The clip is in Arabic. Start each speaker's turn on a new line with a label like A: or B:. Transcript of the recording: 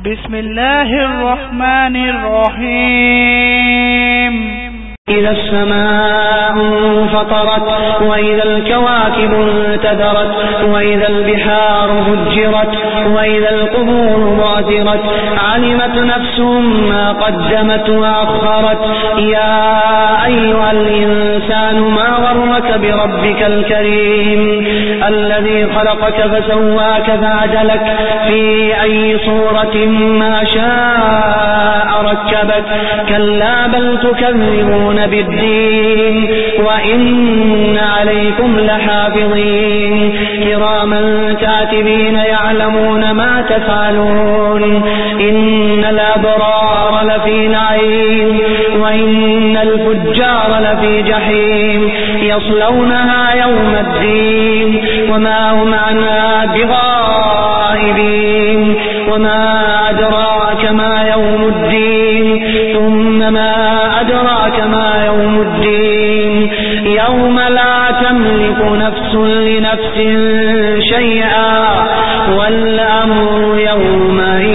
A: بسم الله الرحمن الرحيم.
B: إذا السماء انفطرت وإذا الكواكب انتثرت وإذا البحار فجرت وإذا القبور بعثرت علمت نفس ما قدمت وأخرت. يا أيها الإنسان ما غرك بربك الكريم الذي خلقك فسواك فعدلك في أي صورة ما شاء ركبك. كلا بل تكذبون بالدين وإن عليكم لحافظين كراما كاتبين يعلمون ما تفعلون. إن الأبرار لفي نعيم وإن الفجار لفي جحيم يصلونها يوم الدين وما هم عنها بغائبين. وما أدراك ما يوم الدين ثم ما أدراك ما يوم الدين يوم لا تملك نفس لنفس شيئا والأمر يومئذ